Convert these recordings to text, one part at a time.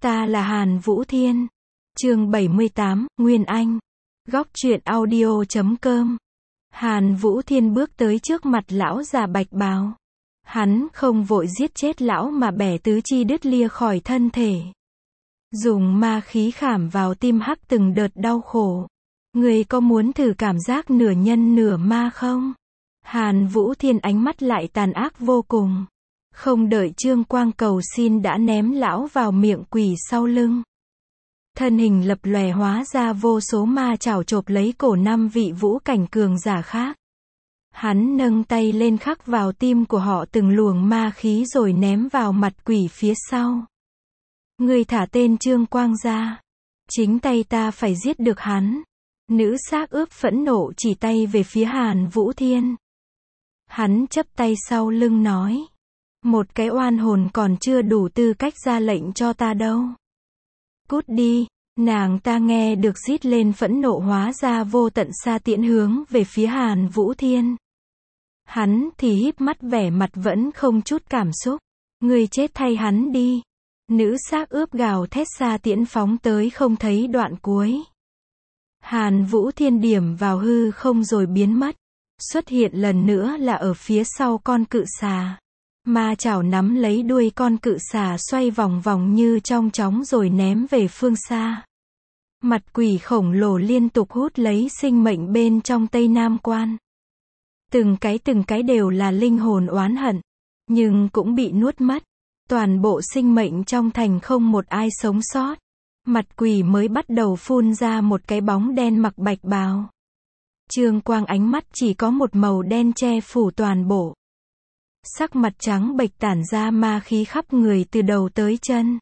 Ta là Hàn Vũ Thiên. Chương 78, Nguyên Anh. Góc truyện audio.com. Hàn Vũ Thiên bước tới trước mặt lão già bạch bào. Hắn không vội giết chết lão mà bẻ tứ chi đứt lìa khỏi thân thể. Dùng ma khí khảm vào tim hắc từng đợt đau khổ. Người có muốn thử cảm giác nửa nhân nửa ma không? Hàn Vũ Thiên ánh mắt lại tàn ác vô cùng. Không đợi Trương Quang cầu xin đã ném lão vào miệng quỷ sau lưng. Thân hình lập lòe hóa ra vô số ma chảo chộp lấy cổ 5 vị vũ cảnh cường giả khác. Hắn nâng tay lên khắc vào tim của họ từng luồng ma khí rồi ném vào mặt quỷ phía sau. Người thả tên Trương Quang ra. Chính tay ta phải giết được hắn. Nữ xác ướp phẫn nộ chỉ tay về phía Hàn Vũ Thiên. Hắn chắp tay sau lưng nói. Một cái oan hồn còn chưa đủ tư cách ra lệnh cho ta đâu. Cút đi. Nàng ta nghe được rít lên phẫn nộ hóa ra vô tận xa tiễn hướng về phía Hàn Vũ Thiên. Hắn thì híp mắt vẻ mặt vẫn không chút cảm xúc. Người chết thay hắn đi. Nữ xác ướp gào thét xa tiễn phóng tới không thấy đoạn cuối. Hàn Vũ Thiên điểm vào hư không rồi biến mất. Xuất hiện lần nữa là ở phía sau con cự xà. Ma chảo nắm lấy đuôi con cự xà xoay vòng vòng như trong chóng rồi ném về phương xa. Mặt quỷ khổng lồ liên tục hút lấy sinh mệnh bên trong Tây Nam Quan. Từng cái đều là linh hồn oán hận. Nhưng cũng bị nuốt mất. Toàn bộ sinh mệnh trong thành không một ai sống sót. Mặt quỷ mới bắt đầu phun ra một cái bóng đen mặc bạch bào. Trương Quang ánh mắt chỉ có một màu đen che phủ toàn bộ. Sắc mặt trắng bệch tản ra ma khí khắp người từ đầu tới chân.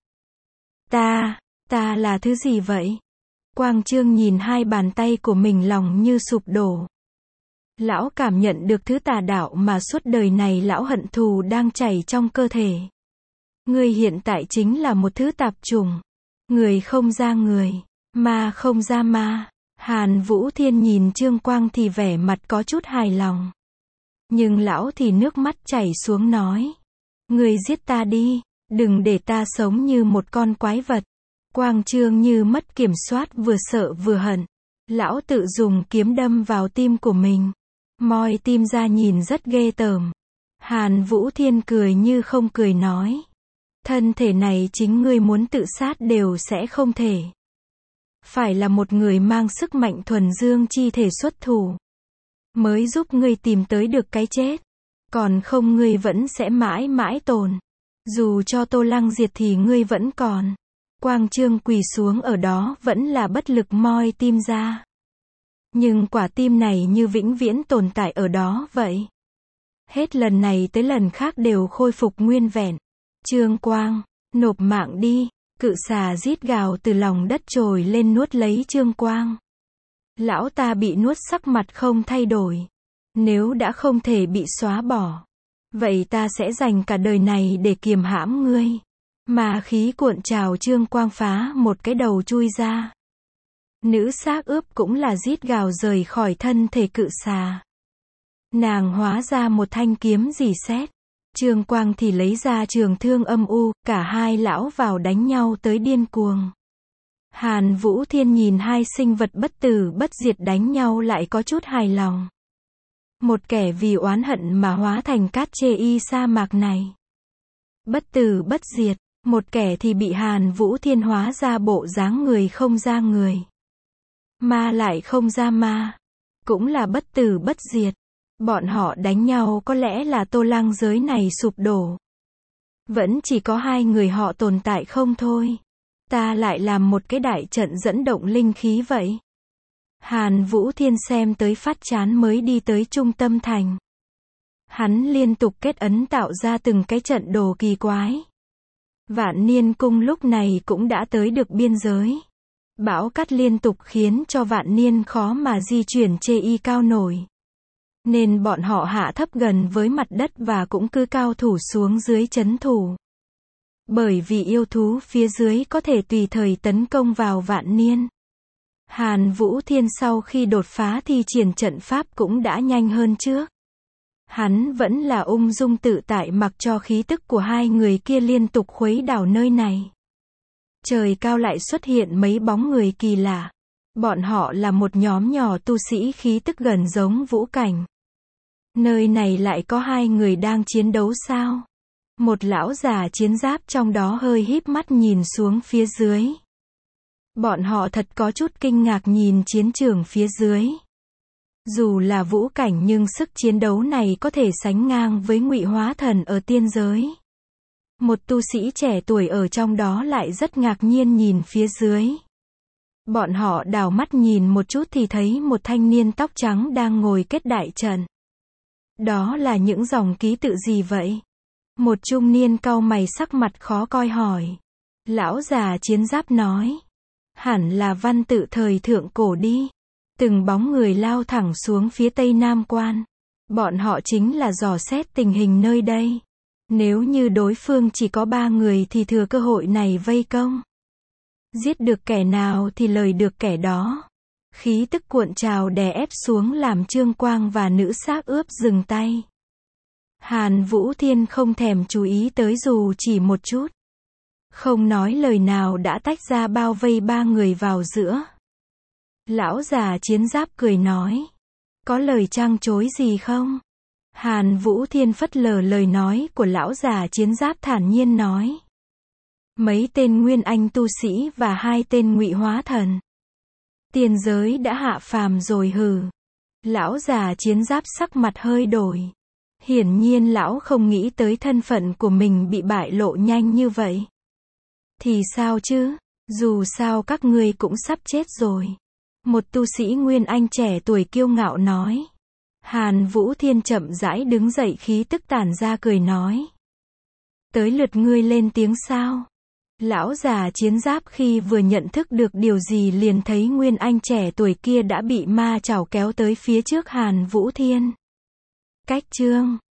Ta là thứ gì vậy? Quang Trương nhìn hai bàn tay của mình lòng như sụp đổ. Lão cảm nhận được thứ tà đạo mà suốt đời này lão hận thù đang chảy trong cơ thể. Người hiện tại chính là một thứ tạp chủng. Người không ra người, ma không ra ma. Hàn Vũ Thiên nhìn Trương Quang thì vẻ mặt có chút hài lòng. Nhưng lão thì nước mắt chảy xuống nói. Người giết ta đi, đừng để ta sống như một con quái vật. Quang Trương như mất kiểm soát vừa sợ vừa hận. Lão tự dùng kiếm đâm vào tim của mình. Moi tim ra nhìn rất ghê tởm. Hàn Vũ Thiên cười như không cười nói. Thân thể này chính ngươi muốn tự sát đều sẽ không thể. Phải là một người mang sức mạnh thuần dương chi thể xuất thủ. Mới giúp ngươi tìm tới được cái chết. Còn không ngươi vẫn sẽ mãi mãi tồn. Dù cho Tô Lăng diệt thì ngươi vẫn còn. Quang Trương quỳ xuống ở đó vẫn là bất lực moi tim ra. Nhưng quả tim này như vĩnh viễn tồn tại ở đó vậy. Hết lần này tới lần khác đều khôi phục nguyên vẹn. Trương Quang, nộp mạng đi. Cự xà rít gào từ lòng đất trồi lên nuốt lấy Trương Quang. Lão ta bị nuốt sắc mặt không thay đổi. Nếu đã không thể bị xóa bỏ. Vậy ta sẽ dành cả đời này để kiềm hãm ngươi. Ma khí cuộn trào Trương Quang phá một cái đầu chui ra. Nữ xác ướp cũng là rít gào rời khỏi thân thể cự xà. Nàng hóa ra một thanh kiếm rỉ sét. Trương Quang thì lấy ra trường thương âm u, cả hai lão vào đánh nhau tới điên cuồng. Hàn Vũ Thiên nhìn hai sinh vật bất tử bất diệt đánh nhau lại có chút hài lòng. Một kẻ vì oán hận mà hóa thành cát chê y sa mạc này. Bất tử bất diệt, một kẻ thì bị Hàn Vũ Thiên hóa ra bộ dáng người không ra người. Ma lại không ra ma. Cũng là bất tử bất diệt. Bọn họ đánh nhau có lẽ là Tô Lăng giới này sụp đổ. Vẫn chỉ có hai người họ tồn tại không thôi. Ta lại làm một cái đại trận dẫn động linh khí vậy. Hàn Vũ Thiên xem tới phát chán mới đi tới trung tâm thành. Hắn liên tục kết ấn tạo ra từng cái trận đồ kỳ quái. Vạn Niên Cung lúc này cũng đã tới được biên giới. Bão cát liên tục khiến cho Vạn Niên khó mà di chuyển chê y cao nổi. Nên bọn họ hạ thấp gần với mặt đất và cũng cứ cao thủ xuống dưới trấn thủ. Bởi vì yêu thú phía dưới có thể tùy thời tấn công vào Vạn Niên. Hàn Vũ Thiên sau khi đột phá thi triển trận pháp cũng đã nhanh hơn trước. Hắn vẫn là ung dung tự tại mặc cho khí tức của hai người kia liên tục khuấy đảo nơi này. Trời cao lại xuất hiện mấy bóng người kỳ lạ. Bọn họ là một nhóm nhỏ tu sĩ khí tức gần giống Vũ Cảnh. Nơi này lại có hai người đang chiến đấu sao? Một lão già chiến giáp trong đó hơi híp mắt nhìn xuống phía dưới. Bọn họ thật có chút kinh ngạc nhìn chiến trường phía dưới. Dù là Vũ Cảnh nhưng sức chiến đấu này có thể sánh ngang với Ngụy Hóa Thần ở tiên giới. Một tu sĩ trẻ tuổi ở trong đó lại rất ngạc nhiên nhìn phía dưới. Bọn họ đảo mắt nhìn một chút thì thấy một thanh niên tóc trắng đang ngồi kết đại trận. Đó là những dòng ký tự gì vậy? Một trung niên cau mày sắc mặt khó coi hỏi. Lão già chiến giáp nói. Hẳn là văn tự thời thượng cổ đi. Từng bóng người lao thẳng xuống phía tây nam quan. Bọn họ chính là dò xét tình hình nơi đây. Nếu như đối phương chỉ có 3 người thì thừa cơ hội này vây công. Giết được kẻ nào thì lời được kẻ đó. Khí tức cuộn trào đè ép xuống làm Trương Quang và nữ xác ướp dừng tay. Hàn Vũ Thiên không thèm chú ý tới dù chỉ một chút. Không nói lời nào đã tách ra bao vây 3 người vào giữa. Lão già chiến giáp cười nói. Có lời trăng chối gì không? Hàn Vũ Thiên phất lờ lời nói của lão già chiến giáp thản nhiên nói. Mấy tên Nguyên Anh tu sĩ và 2 tên Ngụy Hóa Thần. Tiên giới đã hạ phàm rồi hừ. Lão già chiến giáp sắc mặt hơi đổi. Hiển nhiên lão không nghĩ tới thân phận của mình bị bại lộ nhanh như vậy. Thì sao chứ, dù sao các ngươi cũng sắp chết rồi. Một tu sĩ Nguyên Anh trẻ tuổi kiêu ngạo nói. Hàn Vũ Thiên chậm rãi đứng dậy khí tức tản ra cười nói. Tới lượt ngươi lên tiếng sao? Lão già chiến giáp khi vừa nhận thức được điều gì liền thấy Nguyên Anh trẻ tuổi kia đã bị ma chảo kéo tới phía trước Hàn Vũ Thiên. Cách chương